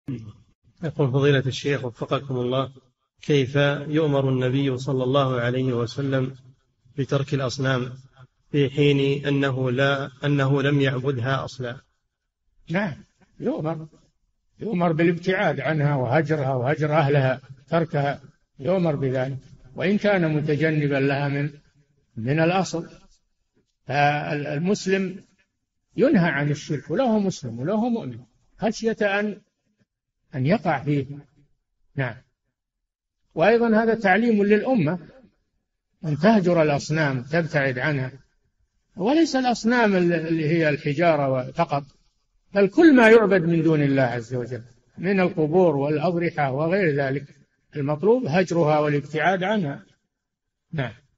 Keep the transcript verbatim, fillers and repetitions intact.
يقول فضيلة الشيخ وفقكم الله: كيف يؤمر النبي صلى الله عليه وسلم بترك الأصنام في حين أنه لا أنه لم يعبدها أصلا؟ نعم، يؤمر يؤمر بالابتعاد عنها وهجرها وهجر أهلها، تركها يؤمر بذلك وإن كان متجنبا لها من من الأصل. فالمسلم ينهى عن الشرك، وله مسلم وله مؤمن، خشية أن أن يقع فيه. نعم. وأيضا هذا تعليم للأمة أن تهجر الأصنام، تبتعد عنها، وليس الأصنام اللي هي الحجارة فقط، بل كل ما يعبد من دون الله عز وجل من القبور والأضرحة وغير ذلك، المطلوب هجرها والابتعاد عنها. نعم.